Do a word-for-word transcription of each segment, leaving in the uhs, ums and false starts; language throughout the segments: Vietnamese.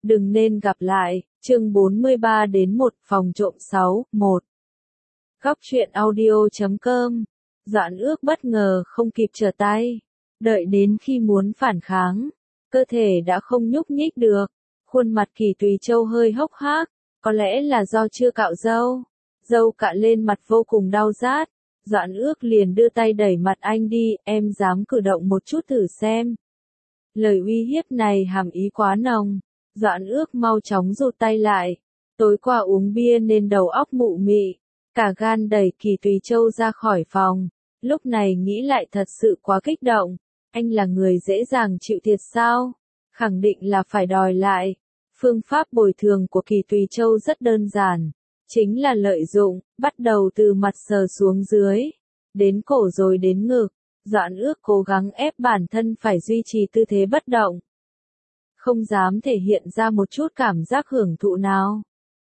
Đừng nên gặp lại, chương bốn mươi ba đến một phòng trộm sáu, một. Góc truyện audio chấm com. Doãn Ước bất ngờ không kịp trở tay. Đợi đến khi muốn phản kháng, cơ thể đã không nhúc nhích được. Khuôn mặt Kỳ Tùy Châu hơi hốc hác, có lẽ là do chưa cạo râu. Râu cạo lên mặt vô cùng đau rát. Doãn Ước liền đưa tay đẩy mặt anh đi, em dám cử động một chút thử xem. Lời uy hiếp này hàm ý quá nồng. Doãn Ước mau chóng rụt tay lại. Tối qua uống bia nên đầu óc mụ mị, cả gan đẩy Kỳ Tùy Châu ra khỏi phòng. Lúc này nghĩ lại thật sự quá kích động. Anh là người dễ dàng chịu thiệt sao? Khẳng định là phải đòi lại. Phương pháp bồi thường của Kỳ Tùy Châu rất đơn giản. Chính là lợi dụng, bắt đầu từ mặt sờ xuống dưới. Đến cổ rồi đến ngực. Doãn Ước cố gắng ép bản thân phải duy trì tư thế bất động. Không dám thể hiện ra một chút cảm giác hưởng thụ nào.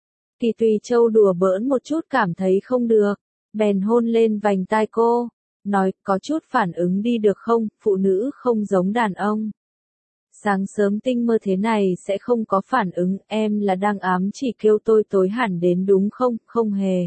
Kỳ Tùy Châu đùa bỡn một chút cảm thấy không được, bèn hôn lên vành tai cô, nói có chút phản ứng đi được không, phụ nữ không giống đàn ông. Sáng sớm tinh mơ thế này sẽ không có phản ứng, em là đang ám chỉ kêu tôi tối hẳn đến đúng không, không hề.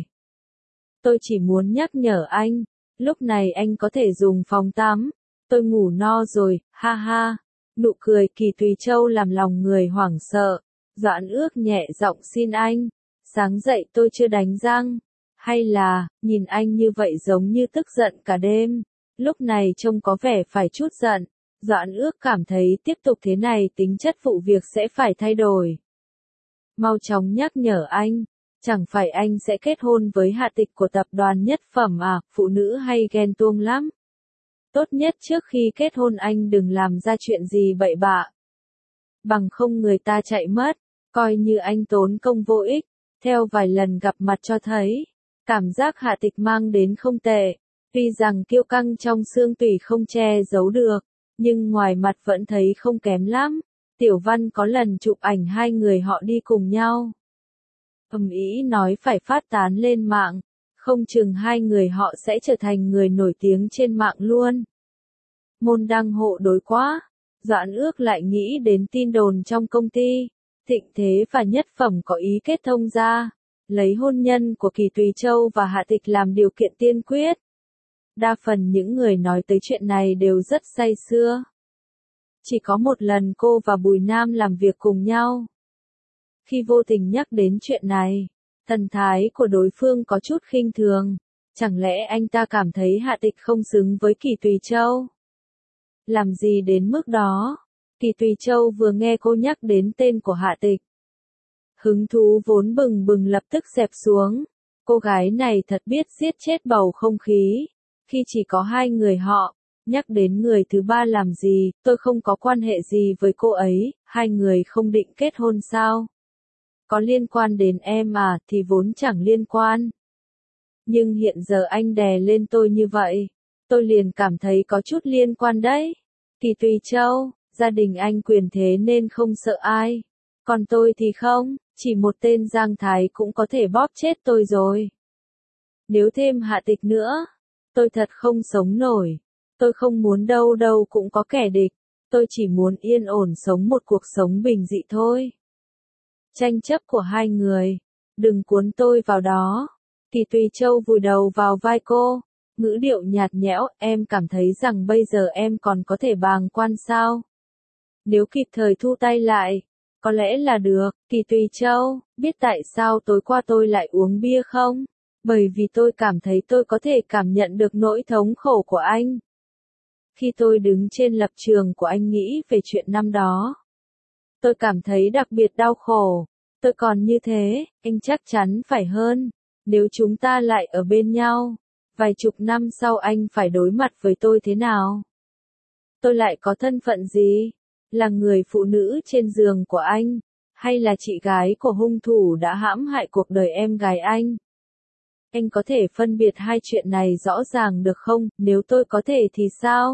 Tôi chỉ muốn nhắc nhở anh, lúc này anh có thể dùng phòng tắm, tôi ngủ no rồi, ha ha. Nụ cười Kỳ Tùy Châu làm lòng người hoảng sợ. Doãn Ước nhẹ giọng xin anh. Sáng dậy tôi chưa đánh răng. Hay là, nhìn anh như vậy giống như tức giận cả đêm. Lúc này trông có vẻ phải chút giận. Doãn Ước cảm thấy tiếp tục thế này tính chất vụ việc sẽ phải thay đổi. Mau chóng nhắc nhở anh. Chẳng phải anh sẽ kết hôn với hạ tịch của tập đoàn Nhất Phẩm à, phụ nữ hay ghen tuông lắm. Tốt nhất trước khi kết hôn anh đừng làm ra chuyện gì bậy bạ. Bằng không người ta chạy mất, coi như anh tốn công vô ích. Theo vài lần gặp mặt cho thấy, cảm giác hạ tịch mang đến không tệ. Tuy rằng kiêu căng trong xương tủy không che giấu được, nhưng ngoài mặt vẫn thấy không kém lắm. Tiểu Văn có lần chụp ảnh hai người họ đi cùng nhau. Ầm ĩ nói phải phát tán lên mạng. Không chừng hai người họ sẽ trở thành người nổi tiếng trên mạng luôn. Môn đăng hộ đối quá. Doãn Ước lại nghĩ đến tin đồn trong công ty. Thịnh Thế và Nhất Phẩm có ý kết thông ra. Lấy hôn nhân của Kỳ Tùy Châu và Hạ Tịch làm điều kiện tiên quyết. Đa phần những người nói tới chuyện này đều rất say sưa. Chỉ có một lần cô và Bùi Nam làm việc cùng nhau. Khi vô tình nhắc đến chuyện này, thần thái của đối phương có chút khinh thường. Chẳng lẽ anh ta cảm thấy Hạ Tịch không xứng với Kỳ Tùy Châu? Làm gì đến mức đó? Kỳ Tùy Châu vừa nghe cô nhắc đến tên của Hạ Tịch. Hứng thú vốn bừng bừng lập tức xẹp xuống. Cô gái này thật biết giết chết bầu không khí. Khi chỉ có hai người họ, nhắc đến người thứ ba làm gì, tôi không có quan hệ gì với cô ấy, hai người không định kết hôn sao? Có liên quan đến em à, thì vốn chẳng liên quan. Nhưng hiện giờ anh đè lên tôi như vậy, tôi liền cảm thấy có chút liên quan đấy. Kỳ Tùy Châu, gia đình anh quyền thế nên không sợ ai. Còn tôi thì không, chỉ một tên Giang Thái cũng có thể bóp chết tôi rồi. Nếu thêm Hạ Tịch nữa, tôi thật không sống nổi. Tôi không muốn đâu đâu cũng có kẻ địch. Tôi chỉ muốn yên ổn sống một cuộc sống bình dị thôi. Tranh chấp của hai người, đừng cuốn tôi vào đó. Kỳ Tùy Châu vùi đầu vào vai cô, ngữ điệu nhạt nhẽo, em cảm thấy rằng bây giờ em còn có thể bàng quan sao? Nếu kịp thời thu tay lại, có lẽ là được. Kỳ Tùy Châu, biết tại sao tối qua tôi lại uống bia không? Bởi vì tôi cảm thấy tôi có thể cảm nhận được nỗi thống khổ của anh. Khi tôi đứng trên lập trường của anh nghĩ về chuyện năm đó, tôi cảm thấy đặc biệt đau khổ. Tôi còn như thế, anh chắc chắn phải hơn. Nếu chúng ta lại ở bên nhau, vài chục năm sau anh phải đối mặt với tôi thế nào? Tôi lại có thân phận gì? Là người phụ nữ trên giường của anh? Hay là chị gái của hung thủ đã hãm hại cuộc đời em gái anh? Anh có thể phân biệt hai chuyện này rõ ràng được không? Nếu tôi có thể thì sao?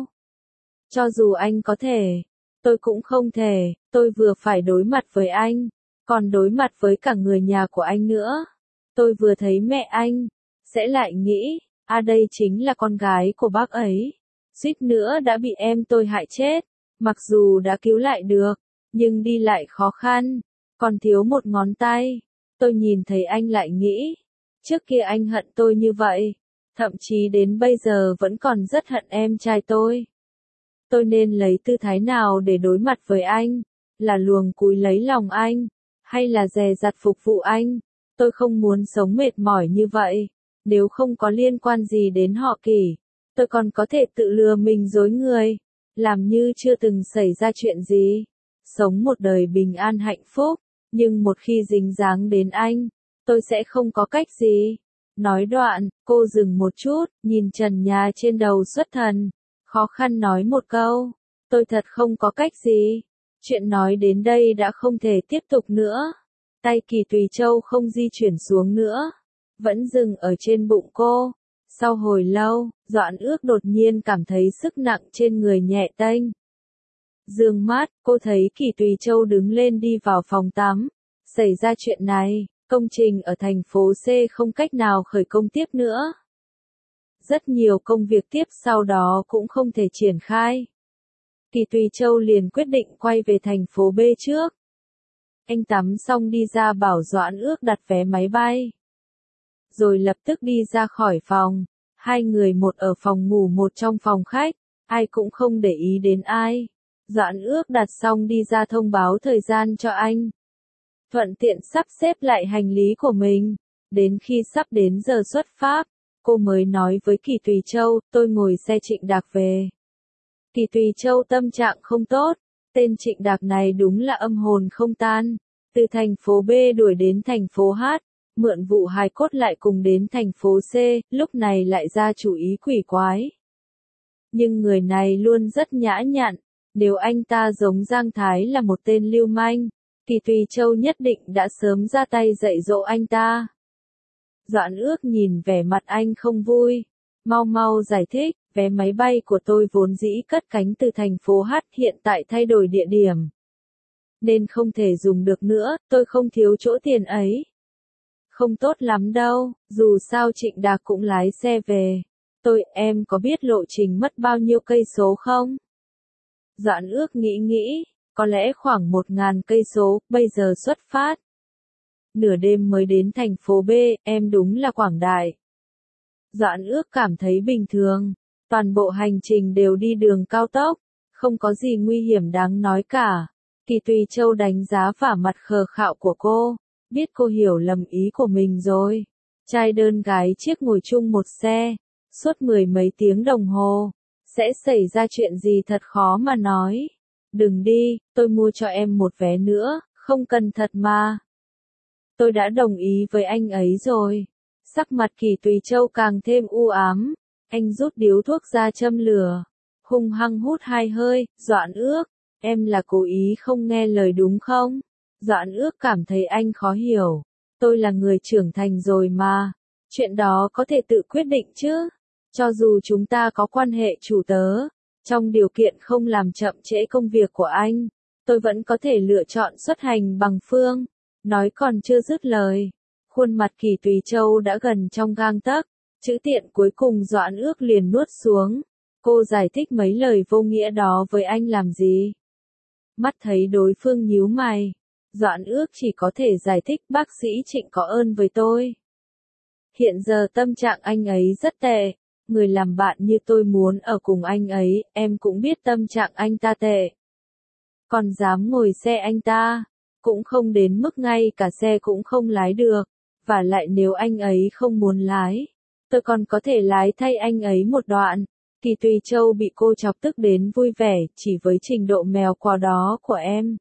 Cho dù anh có thể, tôi cũng không thể. Tôi vừa phải đối mặt với anh, còn đối mặt với cả người nhà của anh nữa. Tôi vừa thấy mẹ anh, sẽ lại nghĩ, à đây chính là con gái của bác ấy. Suýt nữa đã bị em tôi hại chết. Mặc dù đã cứu lại được, nhưng đi lại khó khăn. còn thiếu một ngón tay. Tôi nhìn thấy anh lại nghĩ, trước kia anh hận tôi như vậy, thậm chí đến bây giờ vẫn còn rất hận em trai tôi. Tôi nên lấy tư thái nào để đối mặt với anh? Là luồng cúi lấy lòng anh? Hay là dè dặt phục vụ anh? Tôi không muốn sống mệt mỏi như vậy. Nếu không có liên quan gì đến họ Kỷ, tôi còn có thể tự lừa mình dối người, làm như chưa từng xảy ra chuyện gì. Sống một đời bình an hạnh phúc, nhưng một khi dính dáng đến anh, tôi sẽ không có cách gì. Nói đoạn, cô dừng một chút, nhìn trần nhà trên đầu xuất thần, khó khăn nói một câu, tôi thật không có cách gì. Chuyện nói đến đây đã không thể tiếp tục nữa. Tay Kỳ Tùy Châu không di chuyển xuống nữa, vẫn dừng ở trên bụng cô. Sau hồi lâu, Doãn Ước đột nhiên cảm thấy sức nặng trên người nhẹ tênh. Dương mắt, cô thấy Kỳ Tùy Châu đứng lên đi vào phòng tắm. Xảy ra chuyện này, công trình ở thành phố C không cách nào khởi công tiếp nữa. Rất nhiều công việc tiếp sau đó cũng không thể triển khai. Kỳ Tùy Châu liền quyết định quay về thành phố B trước. Anh tắm xong đi ra bảo Doãn Ước đặt vé máy bay. Rồi lập tức đi ra khỏi phòng. Hai người một ở phòng ngủ một trong phòng khách. Ai cũng không để ý đến ai. Doãn Ước đặt xong đi ra thông báo thời gian cho anh. Thuận tiện sắp xếp lại hành lý của mình. Đến khi sắp đến giờ xuất phát, cô mới nói với Kỳ Tùy Châu, tôi ngồi xe Trịnh Đạc về. Kỳ Tùy Châu tâm trạng không tốt, tên Trịnh Đạc này đúng là âm hồn không tan. Từ thành phố B đuổi đến thành phố H, mượn vụ hài cốt lại cùng đến thành phố C, lúc này lại ra chủ ý quỷ quái. Nhưng người này luôn rất nhã nhặn, nếu anh ta giống Giang Thái là một tên lưu manh, Kỳ Tùy Châu nhất định đã sớm ra tay dạy dỗ anh ta. Doãn Ước nhìn vẻ mặt anh không vui, mau mau giải thích, vé máy bay của tôi vốn dĩ cất cánh từ thành phố H hiện tại thay đổi địa điểm. Nên không thể dùng được nữa, tôi không thiếu chỗ tiền ấy. Không tốt lắm đâu, dù sao Trịnh Đạc cũng lái xe về. Tôi, em có biết lộ trình mất bao nhiêu cây số không? Doãn Ước nghĩ nghĩ, có lẽ khoảng một ngàn cây số, bây giờ xuất phát. Nửa đêm mới đến thành phố B, em đúng là quảng đại. Doãn Ước cảm thấy bình thường, toàn bộ hành trình đều đi đường cao tốc, không có gì nguy hiểm đáng nói cả. Kỳ Tùy Châu đánh giá vả mặt khờ khạo của cô, biết cô hiểu lầm ý của mình rồi. Trai đơn gái chiếc ngồi chung một xe, suốt mười mấy tiếng đồng hồ, sẽ xảy ra chuyện gì thật khó mà nói. Đừng đi, tôi mua cho em một vé nữa, không cần thật mà. Tôi đã đồng ý với anh ấy rồi. Sắc mặt Kỳ Tùy Châu càng thêm u ám, anh rút điếu thuốc ra châm lửa, hung hăng hút hai hơi. Doãn Ước, em là cố ý không nghe lời đúng không? Doãn Ước cảm thấy anh khó hiểu. Tôi là người trưởng thành rồi mà, chuyện đó có thể tự quyết định chứ. Cho dù chúng ta có quan hệ chủ tớ, trong điều kiện không làm chậm trễ công việc của anh, tôi vẫn có thể lựa chọn xuất hành bằng phương. Nói còn chưa dứt lời, khuôn mặt Kỳ Tùy Châu đã gần trong gang tấc, chữ tiện cuối cùng Doãn Ước liền nuốt xuống. Cô giải thích mấy lời vô nghĩa đó với anh làm gì? Mắt thấy đối phương nhíu mày, Doãn Ước chỉ có thể giải thích bác sĩ Trịnh có ơn với tôi. Hiện giờ tâm trạng anh ấy rất tệ, người làm bạn như tôi muốn ở cùng anh ấy, em cũng biết tâm trạng anh ta tệ. Còn dám ngồi xe anh ta, cũng không đến mức ngay cả xe cũng không lái được, và lại nếu anh ấy không muốn lái, tôi còn có thể lái thay anh ấy một đoạn. Kỳ Tùy Châu bị cô chọc tức đến vui vẻ, chỉ với trình độ mèo quào đó của em.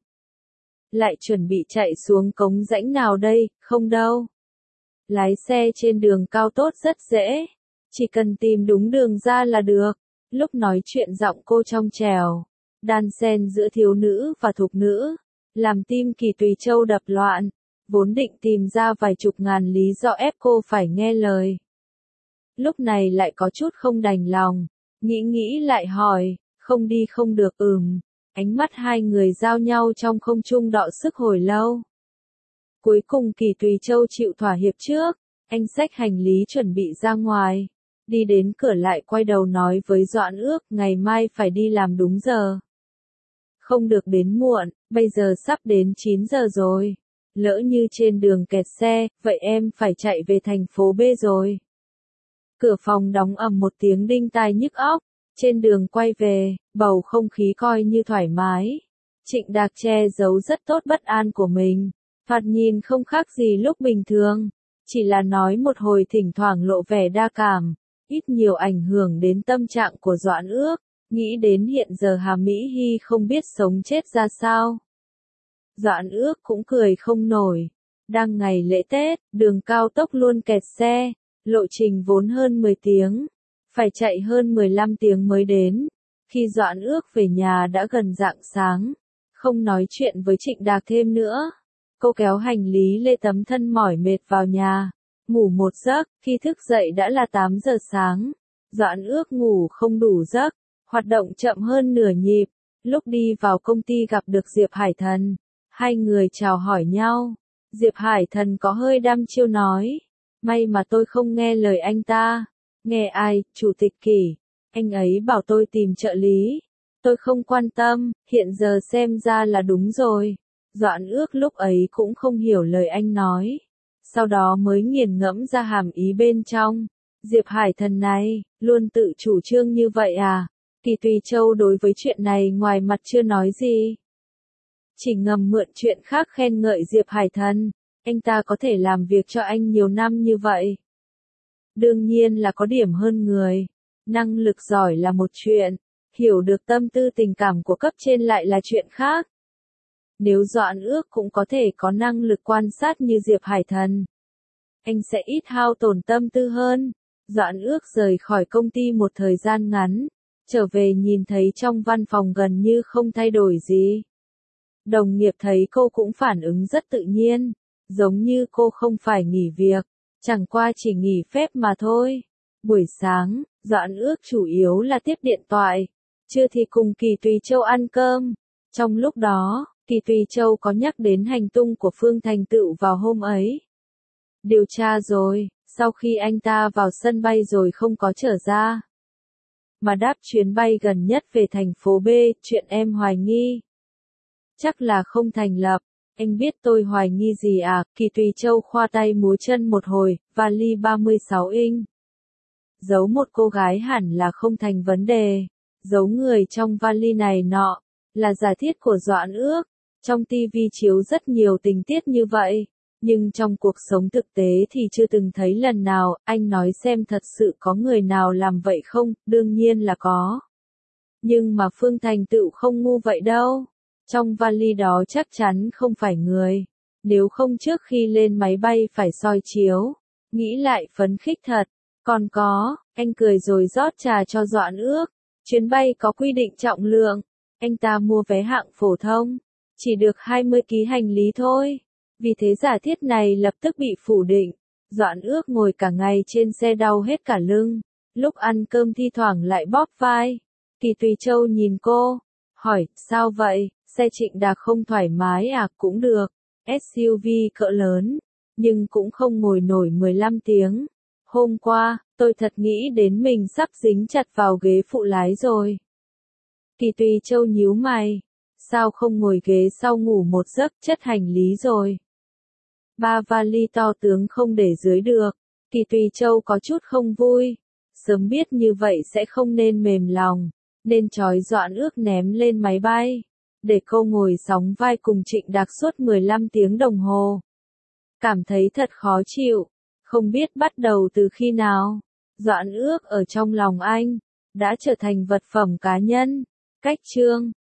Lại chuẩn bị chạy xuống cống rãnh nào đây, không đâu. Lái xe trên đường cao tốc rất dễ, chỉ cần tìm đúng đường ra là được. Lúc nói chuyện giọng cô trong trẻo, đan xen giữa thiếu nữ và thục nữ, làm tim Kỳ Tùy Châu đập loạn, vốn định tìm ra vài chục ngàn lý do ép cô phải nghe lời. Lúc này lại có chút không đành lòng, nghĩ nghĩ lại hỏi, không đi không được ừm. Ánh mắt hai người giao nhau trong không trung đọ sức hồi lâu. Cuối cùng Kỳ Tùy Châu chịu thỏa hiệp trước, anh xách hành lý chuẩn bị ra ngoài. Đi đến cửa lại quay đầu nói với Doãn Ước, ngày mai phải đi làm đúng giờ. Không được đến muộn, bây giờ sắp đến chín giờ rồi. Lỡ như trên đường kẹt xe, vậy em phải chạy về thành phố B rồi. Cửa phòng đóng ầm một tiếng đinh tai nhức óc. Trên đường quay về, bầu không khí coi như thoải mái. Trịnh Đạc che giấu rất tốt bất an của mình. Thoạt nhìn không khác gì lúc bình thường. Chỉ là nói một hồi thỉnh thoảng lộ vẻ đa cảm. Ít nhiều ảnh hưởng đến tâm trạng của Doãn Ước. Nghĩ đến hiện giờ Hà Mỹ Hy không biết sống chết ra sao. Doãn Ước cũng cười không nổi. Đang ngày lễ Tết, đường cao tốc luôn kẹt xe. Lộ trình vốn hơn mười tiếng. Phải chạy hơn mười lăm tiếng mới đến. Khi Doãn Ước về nhà đã gần rạng sáng. Không nói chuyện với Trịnh Đạc thêm nữa. Cô kéo hành lý lê tấm thân mỏi mệt vào nhà. Ngủ một giấc, khi thức dậy đã là tám giờ sáng. Doãn Ước ngủ không đủ giấc. Hoạt động chậm hơn nửa nhịp. Lúc đi vào công ty gặp được Diệp Hải Thần. Hai người chào hỏi nhau. Diệp Hải Thần có hơi đăm chiêu nói. May mà tôi không nghe lời anh ta. Nghe ai, Chủ tịch Kỷ. Anh ấy bảo tôi tìm trợ lý. Tôi không quan tâm, hiện giờ xem ra là đúng rồi. Doãn Ước lúc ấy cũng không hiểu lời anh nói. Sau đó mới nghiền ngẫm ra hàm ý bên trong. Diệp Hải Thần này, luôn tự chủ trương như vậy à? Kỳ Tùy Châu đối với chuyện này ngoài mặt chưa nói gì. Chỉ ngầm mượn chuyện khác khen ngợi Diệp Hải Thần. Anh ta có thể làm việc cho anh nhiều năm như vậy. Đương nhiên là có điểm hơn người. Năng lực giỏi là một chuyện. Hiểu được tâm tư tình cảm của cấp trên lại là chuyện khác. Nếu Doãn Ước cũng có thể có năng lực quan sát như Diệp Hải Thần, anh sẽ ít hao tổn tâm tư hơn. Doãn Ước rời khỏi công ty một thời gian ngắn. Trở về nhìn thấy trong văn phòng gần như không thay đổi gì. Đồng nghiệp thấy cô cũng phản ứng rất tự nhiên. Giống như cô không phải nghỉ việc. Chẳng qua chỉ nghỉ phép mà thôi. Buổi sáng, Doãn Ước chủ yếu là tiếp điện thoại. Trưa thì cùng Kỳ Tùy Châu ăn cơm. Trong lúc đó, Kỳ Tùy Châu có nhắc đến hành tung của Phương Thành Tựu vào hôm ấy. Điều tra rồi, sau khi anh ta vào sân bay rồi không có trở ra. Mà đáp chuyến bay gần nhất về thành phố B, chuyện em hoài nghi. Chắc là không thành lập. Anh biết tôi hoài nghi gì à? Kỳ Tùy Châu khoa tay múa chân một hồi, vali ba mươi sáu inch. Giấu một cô gái hẳn là không thành vấn đề. Giấu người trong vali này nọ, là giả thiết của Doãn Ước. Trong ti vi chiếu rất nhiều tình tiết như vậy. Nhưng trong cuộc sống thực tế thì chưa từng thấy lần nào. Anh nói xem thật sự có người nào làm vậy không? Đương nhiên là có. Nhưng mà Phương Thành Tựu không ngu vậy đâu. Trong vali đó chắc chắn không phải người. Nếu không trước khi lên máy bay phải soi chiếu. Nghĩ lại phấn khích thật. Còn có, anh cười rồi rót trà cho Doãn Ước. Chuyến bay có quy định trọng lượng. Anh ta mua vé hạng phổ thông. Chỉ được hai mươi ki lô gam hành lý thôi. Vì thế giả thiết này lập tức bị phủ định. Doãn Ước ngồi cả ngày trên xe đau hết cả lưng. Lúc ăn cơm thi thoảng lại bóp vai. Kỳ Tùy Châu nhìn cô. Hỏi, sao vậy? Xe Trịnh Đạc không thoải mái à? Cũng được. ét u vê cỡ lớn. Nhưng cũng không ngồi nổi mười lăm tiếng. Hôm qua, tôi thật nghĩ đến mình sắp dính chặt vào ghế phụ lái rồi. Kỳ Tùy Châu nhíu mày. Sao không ngồi ghế sau ngủ một giấc, chất hành lý rồi. Ba vali to tướng không để dưới được. Kỳ Tùy Châu có chút không vui. Sớm biết như vậy sẽ không nên mềm lòng. Nên trói Doãn Ước ném lên máy bay. Để cô ngồi sóng vai cùng Trịnh Đạc suốt mười lăm tiếng đồng hồ. Cảm thấy thật khó chịu. Không biết bắt đầu từ khi nào. Doãn Ước ở trong lòng anh. Đã trở thành vật phẩm cá nhân. Cách chương.